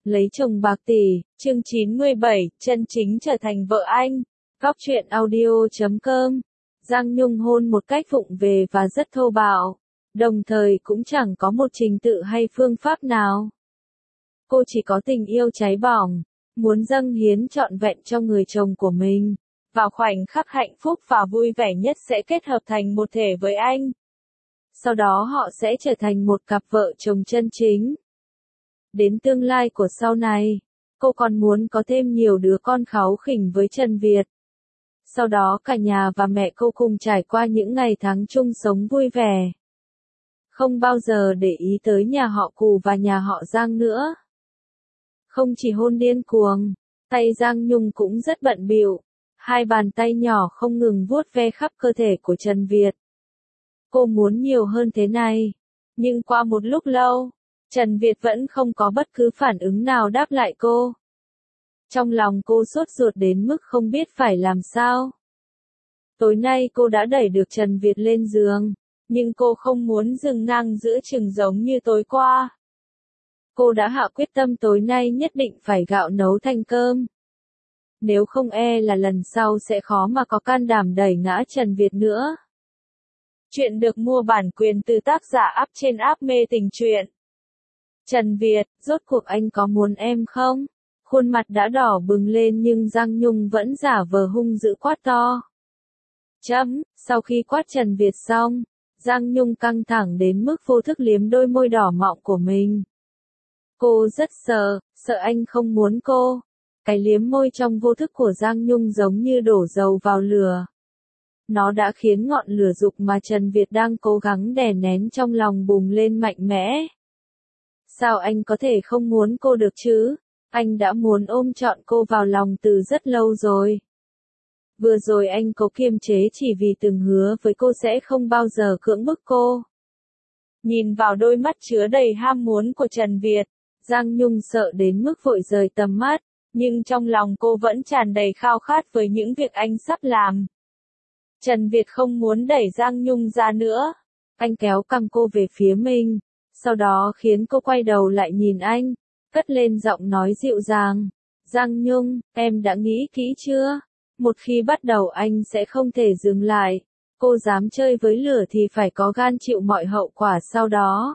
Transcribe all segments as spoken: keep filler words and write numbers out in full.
Lấy chồng bạc tỷ, chương chín mươi bảy, chân chính trở thành vợ anh. Góc truyện audio chấm com. Giang Nhung hôn một cách vụng về và rất thô bạo, đồng thời cũng chẳng có một trình tự hay phương pháp nào. Cô chỉ có tình yêu cháy bỏng, muốn dâng hiến trọn vẹn cho người chồng của mình. Vào khoảnh khắc hạnh phúc và vui vẻ nhất sẽ kết hợp thành một thể với anh. Sau đó họ sẽ trở thành một cặp vợ chồng chân chính. Đến tương lai của sau này, cô còn muốn có thêm nhiều đứa con kháu khỉnh với Trần Việt. Sau đó cả nhà và mẹ cô cùng trải qua những ngày tháng chung sống vui vẻ. Không bao giờ để ý tới nhà họ Cù và nhà họ Giang nữa. Không chỉ hôn điên cuồng, tay Giang Nhung cũng rất bận bịu. Hai bàn tay nhỏ không ngừng vuốt ve khắp cơ thể của Trần Việt. Cô muốn nhiều hơn thế này. Nhưng qua một lúc lâu, Trần Việt vẫn không có bất cứ phản ứng nào đáp lại cô. Trong lòng cô sốt ruột đến mức không biết phải làm sao. Tối nay cô đã đẩy được Trần Việt lên giường, nhưng cô không muốn dừng ngang giữa chừng giống như tối qua. Cô đã hạ quyết tâm tối nay nhất định phải gạo nấu thành cơm. Nếu không e là lần sau sẽ khó mà có can đảm đẩy ngã Trần Việt nữa. Chuyện được mua bản quyền từ tác giả app trên app Mê Tình Truyện. Trần Việt, rốt cuộc anh có muốn em không? Khuôn mặt đã đỏ bừng lên nhưng Giang Nhung vẫn giả vờ hung dữ quát to. Chấm, sau khi quát Trần Việt xong, Giang Nhung căng thẳng đến mức vô thức liếm đôi môi đỏ mọng của mình. Cô rất sợ, sợ anh không muốn cô. Cái liếm môi trong vô thức của Giang Nhung giống như đổ dầu vào lửa. Nó đã khiến ngọn lửa dục mà Trần Việt đang cố gắng đè nén trong lòng bùng lên mạnh mẽ. Sao anh có thể không muốn cô được chứ? Anh đã muốn ôm trọn cô vào lòng từ rất lâu rồi. Vừa rồi anh cố kiềm chế chỉ vì từng hứa với cô sẽ không bao giờ cưỡng bức cô. Nhìn vào đôi mắt chứa đầy ham muốn của Trần Việt, Giang Nhung sợ đến mức vội rời tầm mắt, nhưng trong lòng cô vẫn tràn đầy khao khát với những việc anh sắp làm. Trần Việt không muốn đẩy Giang Nhung ra nữa. Anh kéo cằm cô về phía mình, sau đó khiến cô quay đầu lại nhìn anh, cất lên giọng nói dịu dàng. Giang Nhung, em đã nghĩ kỹ chưa? Một khi bắt đầu anh sẽ không thể dừng lại. Cô dám chơi với lửa thì phải có gan chịu mọi hậu quả sau đó.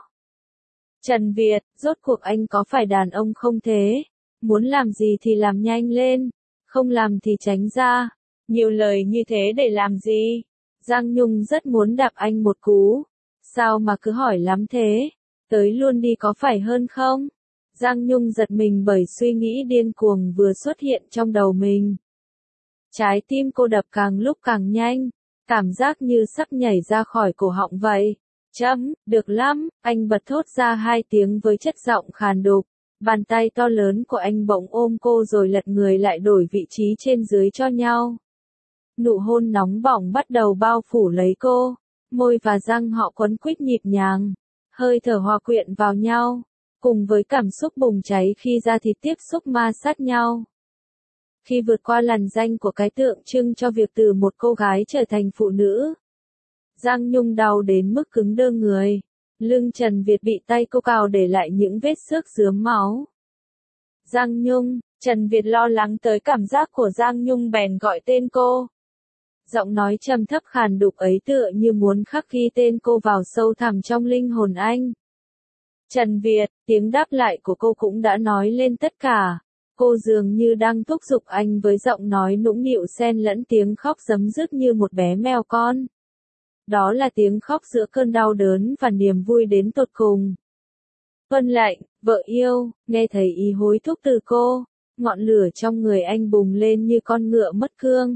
Trần Việt, rốt cuộc anh có phải đàn ông không thế? Muốn làm gì thì làm nhanh lên, không làm thì tránh ra. Nhiều lời như thế để làm gì? Giang Nhung rất muốn đạp anh một cú. Sao mà cứ hỏi lắm thế? Tới luôn đi có phải hơn không? Giang Nhung giật mình bởi suy nghĩ điên cuồng vừa xuất hiện trong đầu mình. Trái tim cô đập càng lúc càng nhanh, cảm giác như sắp nhảy ra khỏi cổ họng vậy. Chấm, được lắm, anh bật thốt ra hai tiếng với chất giọng khàn đục. Bàn tay to lớn của anh bỗng ôm cô rồi lật người lại đổi vị trí trên dưới cho nhau. Nụ hôn nóng bỏng bắt đầu bao phủ lấy cô, môi và răng họ quấn quýt nhịp nhàng, hơi thở hòa quyện vào nhau, cùng với cảm xúc bùng cháy khi da thịt tiếp xúc ma sát nhau. Khi vượt qua làn ranh của cái tượng trưng cho việc từ một cô gái trở thành phụ nữ, Giang Nhung đau đến mức cứng đơ người. Lưng Trần Việt bị tay cô cào để lại những vết xước rướm máu. Giang Nhung, Trần Việt lo lắng tới cảm giác của Giang Nhung bèn gọi tên cô. Giọng nói trầm thấp khàn đục ấy tựa như muốn khắc ghi tên cô vào sâu thẳm trong linh hồn anh. Trần Việt, tiếng đáp lại của cô cũng đã nói lên tất cả. Cô dường như đang thúc giục anh với giọng nói nũng nịu xen lẫn tiếng khóc rấm rứt như một bé mèo con. Đó là tiếng khóc giữa cơn đau đớn và niềm vui đến tột cùng. Vân lạnh, vợ yêu, nghe thấy ý hối thúc từ cô, ngọn lửa trong người anh bùng lên như con ngựa mất cương.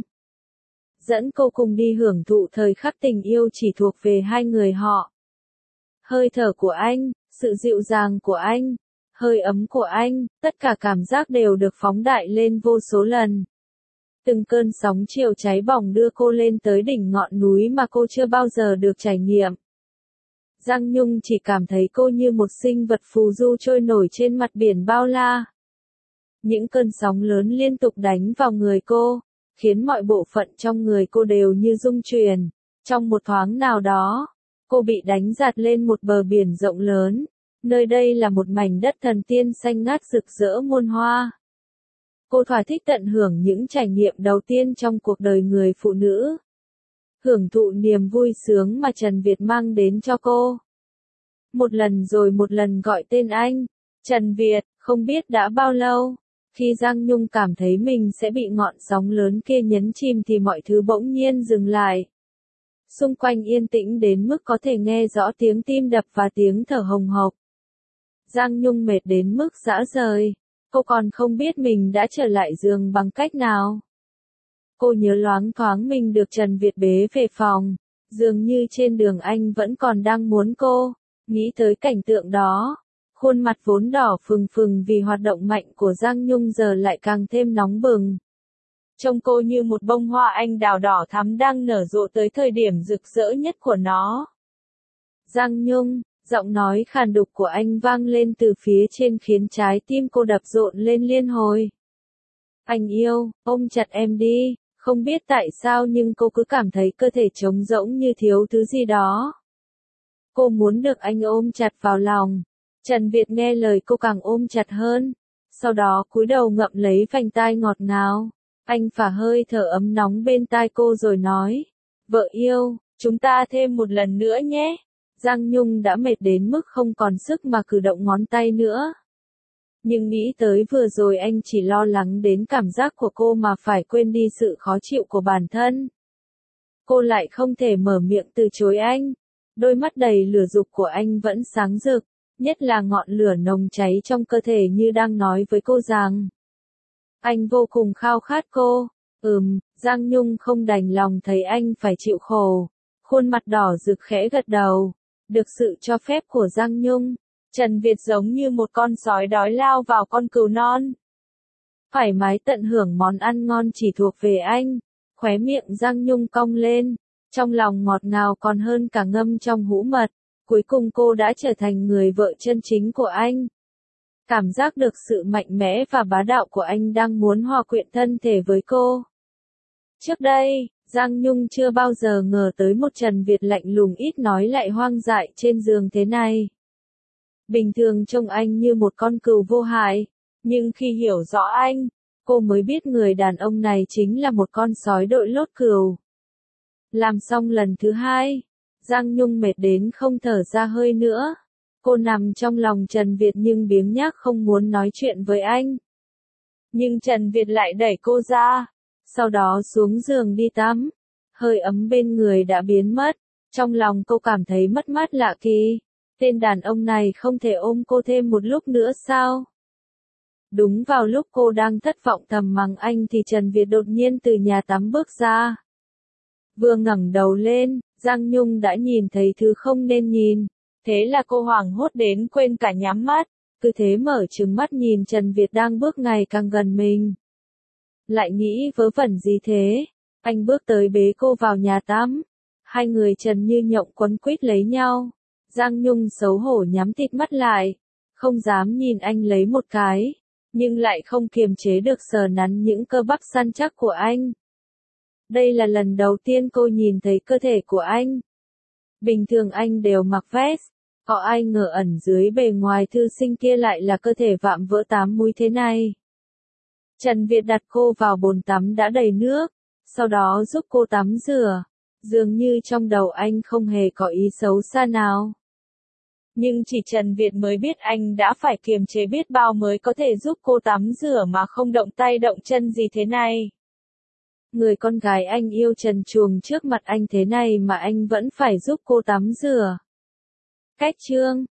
Dẫn cô cùng đi hưởng thụ thời khắc tình yêu chỉ thuộc về hai người họ. Hơi thở của anh, sự dịu dàng của anh, hơi ấm của anh, tất cả cảm giác đều được phóng đại lên vô số lần. Từng cơn sóng chiều cháy bỏng đưa cô lên tới đỉnh ngọn núi mà cô chưa bao giờ được trải nghiệm. Giang Nhung chỉ cảm thấy cô như một sinh vật phù du trôi nổi trên mặt biển bao la. Những cơn sóng lớn liên tục đánh vào người cô, khiến mọi bộ phận trong người cô đều như rung chuyển. Trong một thoáng nào đó, cô bị đánh giạt lên một bờ biển rộng lớn, Nơi đây là một mảnh đất thần tiên xanh ngát rực rỡ muôn hoa. Cô thỏa thích tận hưởng những trải nghiệm đầu tiên trong cuộc đời người phụ nữ. Hưởng thụ niềm vui sướng mà Trần Việt mang đến cho cô. Một lần rồi một lần gọi tên anh, Trần Việt, không biết đã bao lâu. Khi Giang Nhung cảm thấy mình sẽ bị ngọn sóng lớn kia nhấn chìm thì mọi thứ bỗng nhiên dừng lại. Xung quanh yên tĩnh đến mức có thể nghe rõ tiếng tim đập và tiếng thở hồng hộc. Giang Nhung mệt đến mức rã rời. Cô còn không biết mình đã trở lại giường bằng cách nào. Cô nhớ loáng thoáng mình được Trần Việt bế về phòng. Dường như trên đường anh vẫn còn đang muốn cô. Nghĩ tới cảnh tượng đó. Khuôn mặt vốn đỏ phừng phừng vì hoạt động mạnh của Giang Nhung giờ lại càng thêm nóng bừng. Trông cô như một bông hoa anh đào đỏ thắm đang nở rộ tới thời điểm rực rỡ nhất của nó. Giang Nhung, giọng nói khàn đục của anh vang lên từ phía trên khiến trái tim cô đập rộn lên liên hồi. Anh yêu, ôm chặt em đi, không biết tại sao nhưng cô cứ cảm thấy cơ thể trống rỗng như thiếu thứ gì đó. Cô muốn được anh ôm chặt vào lòng. Trần Việt nghe lời cô càng ôm chặt hơn. Sau đó cúi đầu ngậm lấy vành tai ngọt ngào. Anh phả hơi thở ấm nóng bên tai cô rồi nói. Vợ yêu, chúng ta thêm một lần nữa nhé. Giang Nhung đã mệt đến mức không còn sức mà cử động ngón tay nữa. Nhưng nghĩ tới vừa rồi anh chỉ lo lắng đến cảm giác của cô mà phải quên đi sự khó chịu của bản thân. Cô lại không thể mở miệng từ chối anh. Đôi mắt đầy lửa dục của anh vẫn sáng rực, nhất là ngọn lửa nồng cháy trong cơ thể như đang nói với cô rằng anh vô cùng khao khát cô. Ừm, Giang Nhung không đành lòng thấy anh phải chịu khổ. Khuôn mặt đỏ rực khẽ gật đầu. Được sự cho phép của Giang Nhung, Trần Việt giống như một con sói đói lao vào con cừu non. Thoải mái tận hưởng món ăn ngon chỉ thuộc về anh. Khóe miệng Giang Nhung cong lên. Trong lòng ngọt ngào còn hơn cả ngâm trong hũ mật. Cuối cùng cô đã trở thành người vợ chân chính của anh. Cảm giác được sự mạnh mẽ và bá đạo của anh đang muốn hòa quyện thân thể với cô. Trước đây, Giang Nhung chưa bao giờ ngờ tới một Trần Việt lạnh lùng ít nói lại hoang dại trên giường thế này. Bình thường trông anh như một con cừu vô hại, nhưng khi hiểu rõ anh, cô mới biết người đàn ông này chính là một con sói đội lốt cừu. Làm xong lần thứ hai, Giang Nhung mệt đến không thở ra hơi nữa. Cô nằm trong lòng Trần Việt nhưng biếng nhác không muốn nói chuyện với anh. Nhưng Trần Việt lại đẩy cô ra, sau đó xuống giường đi tắm. Hơi ấm bên người đã biến mất, trong lòng cô cảm thấy mất mát lạ kỳ. Tên đàn ông này không thể ôm cô thêm một lúc nữa sao? Đúng vào lúc cô đang thất vọng thầm mắng anh thì Trần Việt đột nhiên từ nhà tắm bước ra. Vừa ngẩng đầu lên, Giang Nhung đã nhìn thấy thứ không nên nhìn. Thế là cô hoảng hốt đến quên cả nhắm mắt. Cứ thế mở trừng mắt nhìn Trần Việt đang bước ngày càng gần mình. Lại nghĩ vớ vẩn gì thế? Anh bước tới bế cô vào nhà tắm. Hai người trần như nhộng quấn quýt lấy nhau. Giang Nhung xấu hổ nhắm tịt mắt lại. Không dám nhìn anh lấy một cái. Nhưng lại không kiềm chế được sờ nắn những cơ bắp săn chắc của anh. Đây là lần đầu tiên cô nhìn thấy cơ thể của anh. Bình thường anh đều mặc vest. Có ai ngờ ẩn dưới bề ngoài thư sinh kia lại là cơ thể vạm vỡ tám múi thế này. Trần Việt đặt cô vào bồn tắm đã đầy nước, sau đó giúp cô tắm rửa. Dường như trong đầu anh không hề có ý xấu xa nào. Nhưng chỉ Trần Việt mới biết anh đã phải kiềm chế biết bao mới có thể giúp cô tắm rửa mà không động tay động chân gì thế này. Người con gái anh yêu trần truồng trước mặt anh thế này mà anh vẫn phải giúp cô tắm rửa. Cách chương